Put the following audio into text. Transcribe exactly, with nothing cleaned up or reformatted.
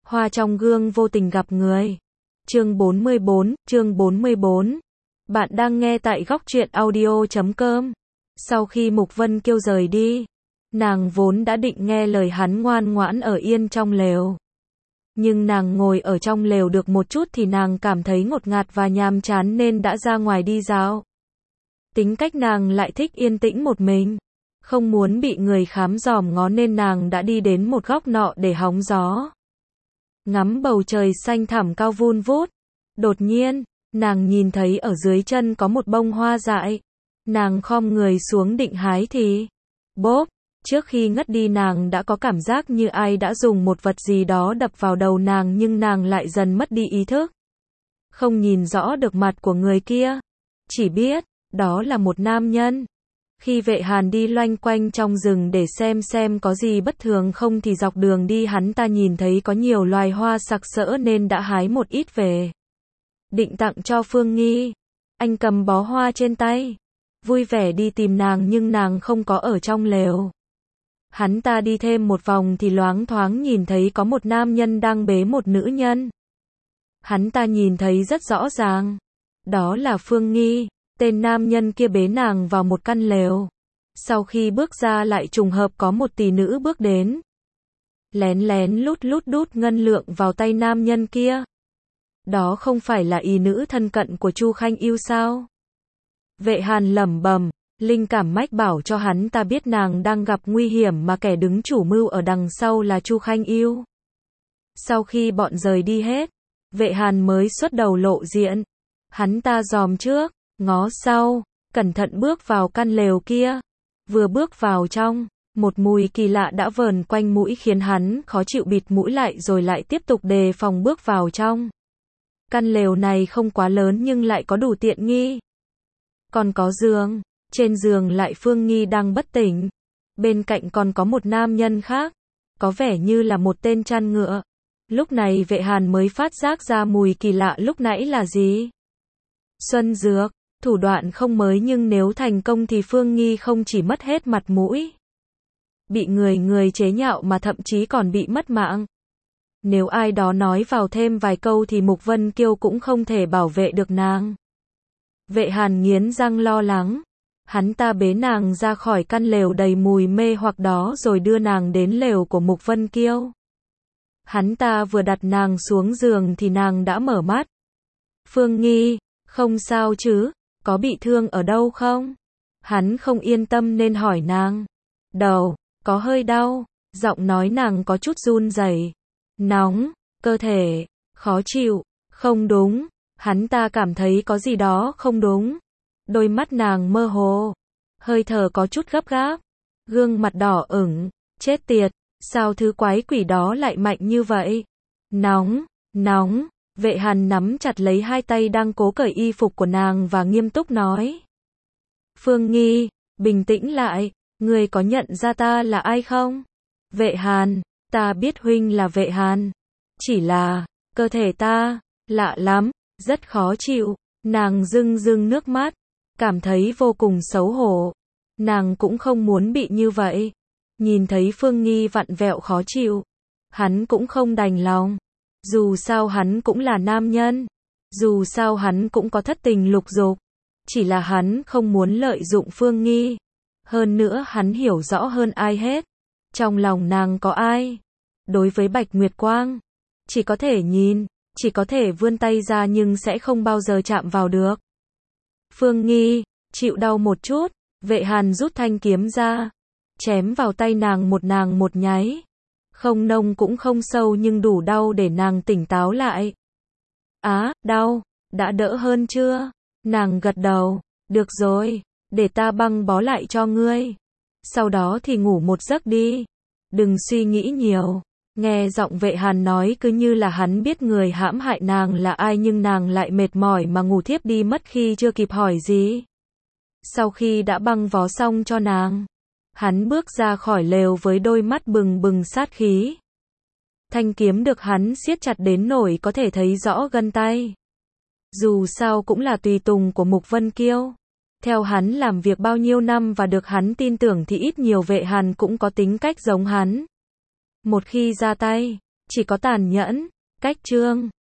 Hoa trong gương vô tình gặp người. Chương bốn mươi bốn, chương bốn mươi bốn. Bạn đang nghe tại góc truyện audio chấm com. Sau khi Mục Vân Kiêu rời đi, nàng vốn đã định nghe lời hắn ngoan ngoãn ở yên trong lều. Nhưng nàng ngồi ở trong lều được một chút thì nàng cảm thấy ngột ngạt và nhàm chán nên đã ra ngoài đi dạo. Tính cách nàng lại thích yên tĩnh một mình, không muốn bị người khám dòm ngó nên nàng đã đi đến một góc nọ để hóng gió. Ngắm bầu trời xanh thẳm cao vun vút. Đột nhiên, nàng nhìn thấy ở dưới chân có một bông hoa dại. Nàng khom người xuống định hái thì bốp, trước khi ngất đi nàng đã có cảm giác như ai đã dùng một vật gì đó đập vào đầu nàng nhưng nàng lại dần mất đi ý thức. Không nhìn rõ được mặt của người kia, chỉ biết đó là một nam nhân. Khi Vệ Hàn đi loanh quanh trong rừng để xem xem có gì bất thường không thì dọc đường đi hắn ta nhìn thấy có nhiều loài hoa sặc sỡ nên đã hái một ít về. Định tặng cho Phương Nghi. Anh cầm bó hoa trên tay, vui vẻ đi tìm nàng nhưng nàng không có ở trong lều. Hắn ta đi thêm một vòng thì loáng thoáng nhìn thấy có một nam nhân đang bế một nữ nhân. Hắn ta nhìn thấy rất rõ ràng. Đó là Phương Nghi. Tên nam nhân kia bế nàng vào một căn lều. Sau khi bước ra lại trùng hợp có một tỷ nữ bước đến. Lén lén lút lút đút ngân lượng vào tay nam nhân kia. Đó không phải là y nữ thân cận của Chu Khanh Yêu sao? Vệ Hàn lẩm bẩm, linh cảm mách bảo cho hắn ta biết nàng đang gặp nguy hiểm mà kẻ đứng chủ mưu ở đằng sau là Chu Khanh Yêu. Sau khi bọn rời đi hết, Vệ Hàn mới xuất đầu lộ diện. Hắn ta dòm trước, ngó sau, cẩn thận bước vào căn lều kia. Vừa bước vào trong, một mùi kỳ lạ đã vờn quanh mũi khiến hắn khó chịu bịt mũi lại rồi lại tiếp tục đề phòng bước vào trong. Căn lều này không quá lớn nhưng lại có đủ tiện nghi. Còn có giường, trên giường lại Phương Nghi đang bất tỉnh. Bên cạnh còn có một nam nhân khác, có vẻ như là một tên chăn ngựa. Lúc này Vệ Hàn mới phát giác ra mùi kỳ lạ lúc nãy là gì. Xuân dược. Thủ đoạn không mới nhưng nếu thành công thì Phương Nghi không chỉ mất hết mặt mũi, bị người người chế nhạo mà thậm chí còn bị mất mạng. Nếu ai đó nói vào thêm vài câu thì Mục Vân Kiêu cũng không thể bảo vệ được nàng. Vệ Hàn nghiến răng lo lắng. Hắn ta bế nàng ra khỏi căn lều đầy mùi mê hoặc đó rồi đưa nàng đến lều của Mục Vân Kiêu. Hắn ta vừa đặt nàng xuống giường thì nàng đã mở mắt. Phương Nghi, không sao chứ? Có bị thương ở đâu không? Hắn không yên tâm nên hỏi nàng. Đầu, có hơi đau, giọng nói nàng có chút run rẩy. Nóng, cơ thể, khó chịu, không đúng, hắn ta cảm thấy có gì đó không đúng. Đôi mắt nàng mơ hồ, hơi thở có chút gấp gáp, gương mặt đỏ ửng, chết tiệt, sao thứ quái quỷ đó lại mạnh như vậy? Nóng, nóng. Vệ Hàn nắm chặt lấy hai tay đang cố cởi y phục của nàng và nghiêm túc nói. Phương Nghi, bình tĩnh lại, người có nhận ra ta là ai không? Vệ Hàn, ta biết huynh là Vệ Hàn. Chỉ là, cơ thể ta, lạ lắm, rất khó chịu. Nàng rưng rưng nước mắt, cảm thấy vô cùng xấu hổ. Nàng cũng không muốn bị như vậy. Nhìn thấy Phương Nghi vặn vẹo khó chịu, hắn cũng không đành lòng. Dù sao hắn cũng là nam nhân, dù sao hắn cũng có thất tình lục dục, chỉ là hắn không muốn lợi dụng Phương Nghi. Hơn nữa hắn hiểu rõ hơn ai hết, trong lòng nàng có ai. Đối với Bạch Nguyệt Quang, chỉ có thể nhìn, chỉ có thể vươn tay ra nhưng sẽ không bao giờ chạm vào được. Phương Nghi, chịu đau một chút, Vệ Hàn rút thanh kiếm ra, chém vào tay nàng một nàng một nháy. Không nông cũng không sâu nhưng đủ đau để nàng tỉnh táo lại. Á, đau, đã đỡ hơn chưa? Nàng gật đầu, được rồi, để ta băng bó lại cho ngươi. Sau đó thì ngủ một giấc đi. Đừng suy nghĩ nhiều. Nghe giọng Vệ Hàn nói cứ như là hắn biết người hãm hại nàng là ai nhưng nàng lại mệt mỏi mà ngủ thiếp đi mất khi chưa kịp hỏi gì. Sau khi đã băng bó xong cho nàng, hắn bước ra khỏi lều với đôi mắt bừng bừng sát khí. Thanh kiếm được hắn siết chặt đến nỗi có thể thấy rõ gân tay. Dù sao cũng là tùy tùng của Mục Vân Kiêu. Theo hắn làm việc bao nhiêu năm và được hắn tin tưởng thì ít nhiều Vệ Hàn cũng có tính cách giống hắn. Một khi ra tay, Chỉ có tàn nhẫn. Cách chương